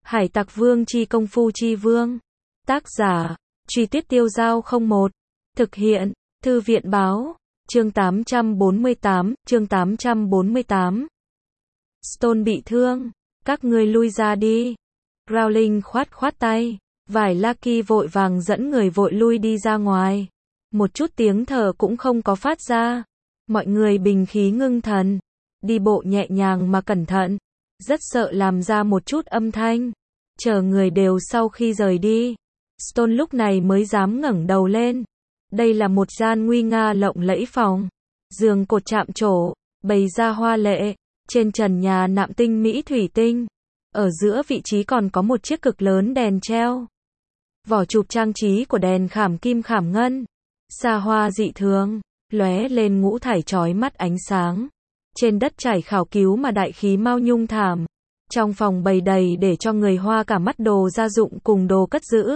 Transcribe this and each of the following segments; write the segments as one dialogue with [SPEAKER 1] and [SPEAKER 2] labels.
[SPEAKER 1] Hải Tặc Vương chi công phu chi vương. Tác giả, Truy Tuyết Tiêu Dao 01. Thực hiện, Thư viện báo. Chương 848. Stone bị thương. Các ngươi lui ra đi. Rowling khoát tay. Vải Lucky vội vàng dẫn người vội lui đi ra ngoài. Một chút tiếng thở cũng không có phát ra. Mọi người bình khí ngưng thần. Đi bộ nhẹ nhàng mà cẩn thận. Rất sợ làm ra một chút âm thanh. Chờ người đều sau khi rời đi. Stone lúc này mới dám ngẩng đầu lên. Đây là một gian nguy nga lộng lẫy phòng. Giường cột chạm trổ, bày ra hoa lệ. Trên trần nhà nạm tinh mỹ thủy tinh. Ở giữa vị trí còn có một chiếc cực lớn đèn treo. Vỏ chụp trang trí của đèn khảm kim khảm ngân. Xa hoa dị thường, lóe lên ngũ thải chói mắt ánh sáng. Trên đất trải khảo cứu mà đại khí mao nhung thảm. Trong phòng bày đầy để cho người hoa cả mắt đồ gia dụng cùng đồ cất giữ.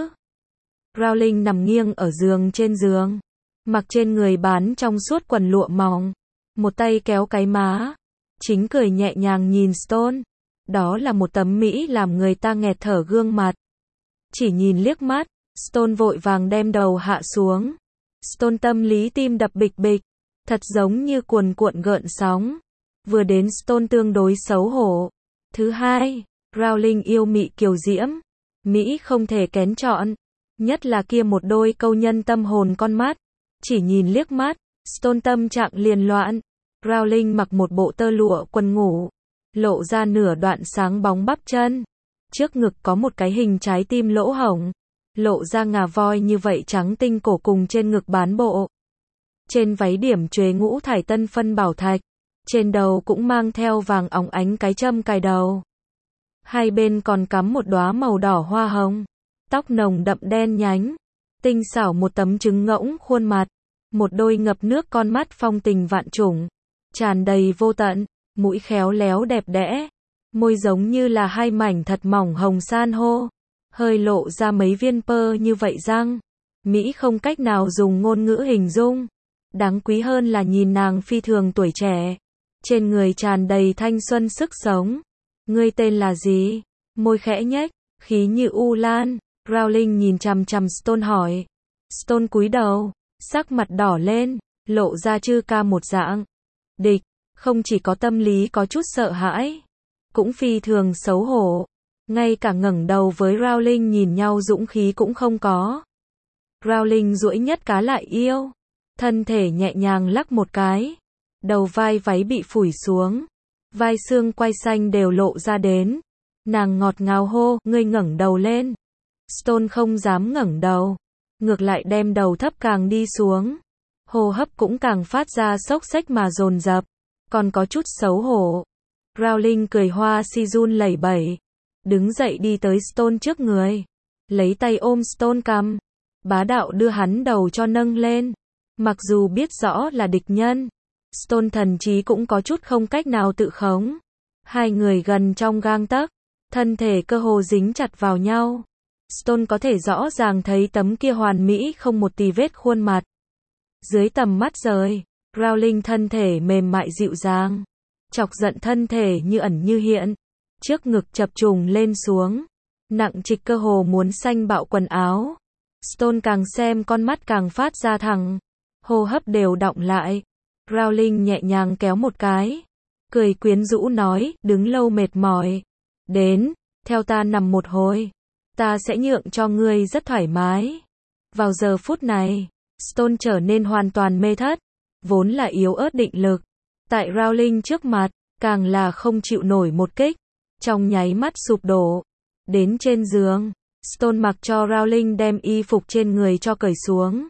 [SPEAKER 1] Rowling nằm nghiêng ở giường trên giường. Mặc trên người bán trong suốt quần lụa mỏng. Một tay kéo cái má. Chính cười nhẹ nhàng nhìn Stone. Đó là một tấm mỹ làm người ta nghẹt thở gương mặt. Chỉ nhìn liếc mắt, Stone vội vàng đem đầu hạ xuống. Stone tâm lý tim đập bịch bịch. Thật giống như cuồn cuộn gợn sóng. Vừa đến Stone tương đối xấu hổ. Thứ hai, Rowling yêu mị kiều diễm. Mỹ không thể kén chọn. Nhất là kia một đôi câu nhân tâm hồn con mắt. Chỉ nhìn liếc mắt, Stone tâm trạng liền loạn. Rowling mặc một bộ tơ lụa quần ngủ. Lộ ra nửa đoạn sáng bóng bắp chân. Trước ngực có một cái hình trái tim lỗ hổng. Lộ ra ngà voi như vậy trắng tinh cổ cùng trên ngực bán bộ. Trên váy điểm chuế ngũ thải tân phân bảo thạch. Trên đầu cũng mang theo vàng óng ánh cái châm cài đầu. Hai bên còn cắm một đóa màu đỏ hoa hồng. Tóc nồng đậm đen nhánh. Tinh xảo một tấm trứng ngỗng khuôn mặt. Một đôi ngập nước con mắt phong tình vạn trùng. Tràn đầy vô tận. Mũi khéo léo đẹp đẽ. Môi giống như là hai mảnh thật mỏng hồng san hô. Hơi lộ ra mấy viên pơ như vậy răng. Mỹ không cách nào dùng ngôn ngữ hình dung. Đáng quý hơn là nhìn nàng phi thường tuổi trẻ. Trên người tràn đầy thanh xuân sức sống. Ngươi tên là gì? Môi khẽ nhếch, khí như u lan. Rowling nhìn chằm chằm Stone hỏi. Stone cúi đầu, sắc mặt đỏ lên, lộ ra chư ca một dạng. Địch, không chỉ có tâm lý có chút sợ hãi, cũng phi thường xấu hổ. Ngay cả ngẩng đầu với Rowling nhìn nhau dũng khí cũng không có. Rowling duỗi nhất cá lại yêu. Thân thể nhẹ nhàng lắc một cái. Đầu vai váy bị phủi xuống. Vai xương quai xanh đều lộ ra đến. Nàng ngọt ngào hô, ngươi ngẩng đầu lên. Stone không dám ngẩng đầu. Ngược lại đem đầu thấp càng đi xuống. Hô hấp cũng càng phát ra xốc xếch mà dồn dập. Còn có chút xấu hổ. Rowling cười hoa si run lẩy bẩy. Đứng dậy đi tới Stone trước người. Lấy tay ôm Stone cằm. Bá đạo đưa hắn đầu cho nâng lên. Mặc dù biết rõ là địch nhân. Stone thần trí cũng có chút không cách nào tự khống. Hai người gần trong gang tấc. Thân thể cơ hồ dính chặt vào nhau. Stone có thể rõ ràng thấy tấm kia hoàn mỹ không một tì vết khuôn mặt. Dưới tầm mắt rời, Rowling thân thể mềm mại dịu dàng. Chọc giận thân thể như ẩn như hiện. Trước ngực chập trùng lên xuống. Nặng trịch cơ hồ muốn xanh bạo quần áo. Stone càng xem con mắt càng phát ra thẳng. Hô hấp đều đọng lại. Rowling nhẹ nhàng kéo một cái. Cười quyến rũ nói, đứng lâu mệt mỏi. Đến, theo ta nằm một hồi. Ta sẽ nhượng cho ngươi rất thoải mái. Vào giờ phút này, Stone trở nên hoàn toàn mê thất. Vốn là yếu ớt định lực. Tại Rowling trước mặt, càng là không chịu nổi một kích. Trong nháy mắt sụp đổ. Đến trên giường, Stone mặc cho Rowling đem y phục trên người cho cởi xuống.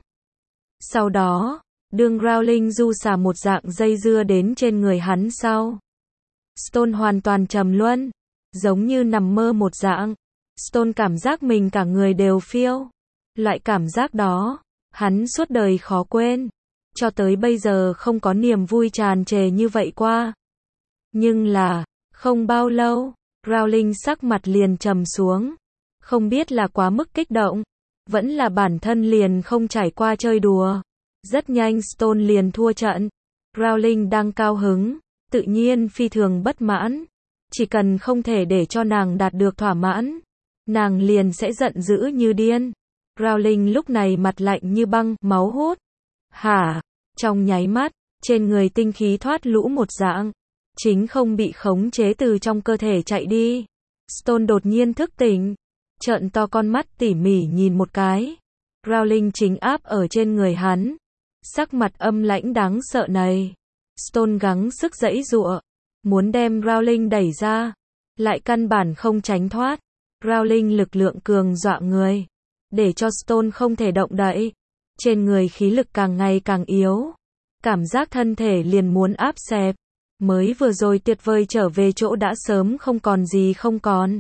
[SPEAKER 1] Sau đó, đương Rowling du xả một dạng dây dưa đến trên người hắn sau. Stone hoàn toàn trầm luân. Giống như nằm mơ một dạng. Stone cảm giác mình cả người đều phiêu. Loại cảm giác đó, hắn suốt đời khó quên. Cho tới bây giờ không có niềm vui tràn trề như vậy qua. Nhưng là, không bao lâu, Rowling sắc mặt liền trầm xuống. Không biết là quá mức kích động, vẫn là bản thân liền không trải qua chơi đùa. Rất nhanh Stone liền thua trận. Rowling đang cao hứng, tự nhiên phi thường bất mãn. Chỉ cần không thể để cho nàng đạt được thỏa mãn, nàng liền sẽ giận dữ như điên. Rowling lúc này mặt lạnh như băng, máu hút. Hả? Trong nháy mắt, trên người tinh khí thoát lũ một dạng. Chính không bị khống chế từ trong cơ thể chạy đi. Stone đột nhiên thức tỉnh. Trợn to con mắt tỉ mỉ nhìn một cái. Rowling chính áp ở trên người hắn. Sắc mặt âm lãnh đáng sợ này. Stone gắng sức giãy giụa. Muốn đem Rowling đẩy ra. Lại căn bản không tránh thoát. Rowling lực lượng cường dọa người. Để cho Stone không thể động đậy. Trên người khí lực càng ngày càng yếu. Cảm giác thân thể liền muốn áp xẹp. Mới vừa rồi tuyệt vời trở về chỗ đã sớm không còn gì không còn.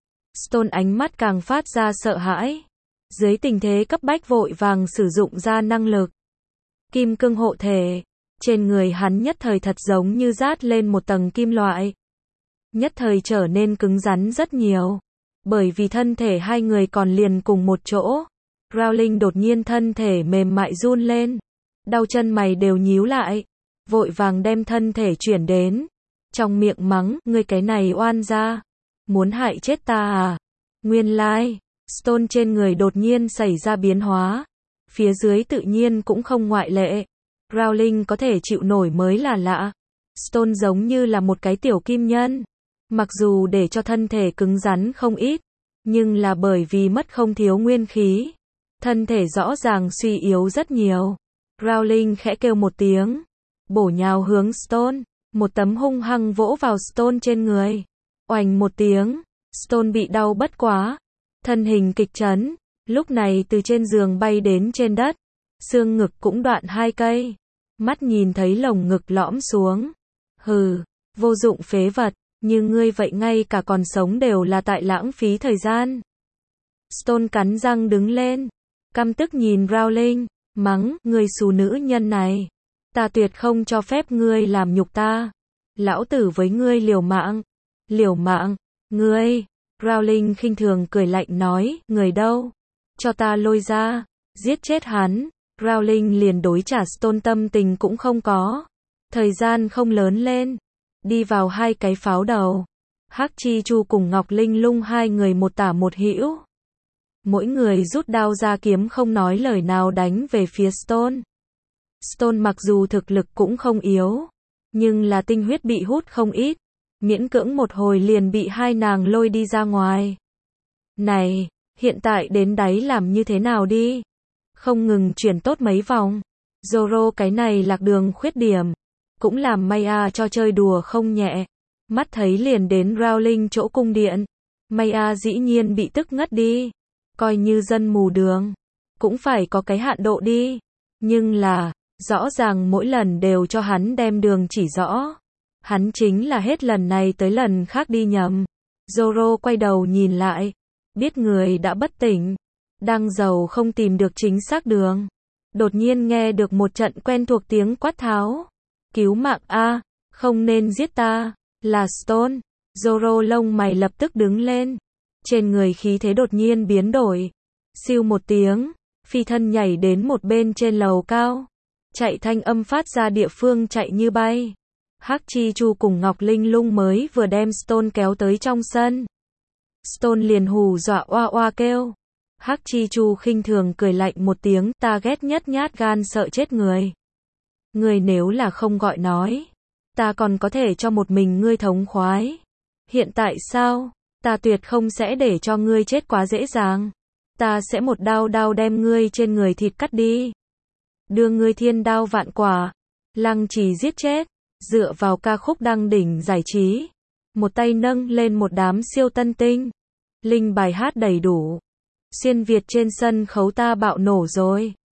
[SPEAKER 1] Stone ánh mắt càng phát ra sợ hãi. Dưới tình thế cấp bách vội vàng sử dụng ra năng lực. Kim cương hộ thể. Trên người hắn nhất thời thật giống như dát lên một tầng kim loại. Nhất thời trở nên cứng rắn rất nhiều. Bởi vì thân thể hai người còn liền cùng một chỗ. Rowling đột nhiên thân thể mềm mại run lên. Đau chân mày đều nhíu lại. Vội vàng đem thân thể chuyển đến. Trong miệng mắng, ngươi cái này oan gia. Muốn hại chết ta à? Nguyên lai, Stone trên người đột nhiên xảy ra biến hóa. Phía dưới tự nhiên cũng không ngoại lệ. Rowling có thể chịu nổi mới là lạ. Stone giống như là một cái tiểu kim nhân. Mặc dù để cho thân thể cứng rắn không ít. Nhưng là bởi vì mất không thiếu nguyên khí. Thân thể rõ ràng suy yếu rất nhiều. Rowling khẽ kêu một tiếng. Bổ nhào hướng Stone. Một tấm hung hăng vỗ vào Stone trên người. Oành một tiếng. Stone bị đau bất quá. Thân hình kịch chấn. Lúc này từ trên giường bay đến trên đất. Xương ngực cũng đoạn 2 cây. Mắt nhìn thấy lồng ngực lõm xuống. Hừ, vô dụng phế vật. Như ngươi vậy ngay cả còn sống đều là tại lãng phí thời gian. Stone cắn răng đứng lên. Căm tức nhìn Rowling. Mắng, ngươi xù nữ nhân này. Ta tuyệt không cho phép ngươi làm nhục ta. Lão tử với ngươi liều mạng. Liều mạng, ngươi. Rowling khinh thường cười lạnh nói, người đâu? Cho ta lôi ra. Giết chết hắn. Rowling liền đối trả Stone tâm tình cũng không có. Thời gian không lớn lên. Đi vào 2 cái pháo đầu. Hắc Chi Chu cùng Ngọc Linh Lung 2 người một tả một hữu. Mỗi người rút đao ra kiếm không nói lời nào đánh về phía Stone. Stone mặc dù thực lực cũng không yếu. Nhưng là tinh huyết bị hút không ít. Miễn cưỡng một hồi liền bị 2 nàng lôi đi ra ngoài. Này, hiện tại đến đáy làm như thế nào đi? Không ngừng chuyển tốt mấy vòng. Zoro cái này lạc đường khuyết điểm. Cũng làm Maya cho chơi đùa không nhẹ. Mắt thấy liền đến Rowling chỗ cung điện. Maya dĩ nhiên bị tức ngất đi. Coi như dân mù đường. Cũng phải có cái hạn độ đi. Nhưng là, rõ ràng mỗi lần đều cho hắn đem đường chỉ rõ. Hắn chính là hết lần này tới lần khác đi nhầm. Zoro quay đầu nhìn lại. Biết người đã bất tỉnh. Đang giàu không tìm được chính xác đường. Đột nhiên nghe được một trận quen thuộc tiếng quát tháo. Cứu mạng a, không nên giết ta. Là Stone. Zoro lông mày lập tức đứng lên. Trên người khí thế đột nhiên biến đổi. Siêu một tiếng. Phi thân nhảy đến một bên trên lầu cao. Chạy thanh âm phát ra địa phương chạy như bay. Hắc Chi Chu cùng Ngọc Linh Lung mới vừa đem Stone kéo tới trong sân. Stone liền hù dọa oa oa kêu. Hắc Chi Chu khinh thường cười lạnh một tiếng, ta ghét nhất nhát gan sợ chết người. Ngươi nếu là không gọi nói, ta còn có thể cho một mình ngươi thống khoái. Hiện tại sao? Ta tuyệt không sẽ để cho ngươi chết quá dễ dàng. Ta sẽ một đao đao đem ngươi trên người thịt cắt đi. Đưa ngươi thiên đao vạn quả. Lăng Trì giết chết. Dựa vào ca khúc đăng đỉnh giải trí. Một tay nâng lên một đám siêu tân tinh. Linh bài hát đầy đủ. Xuyên Việt trên sân khấu ta bạo nổ rồi.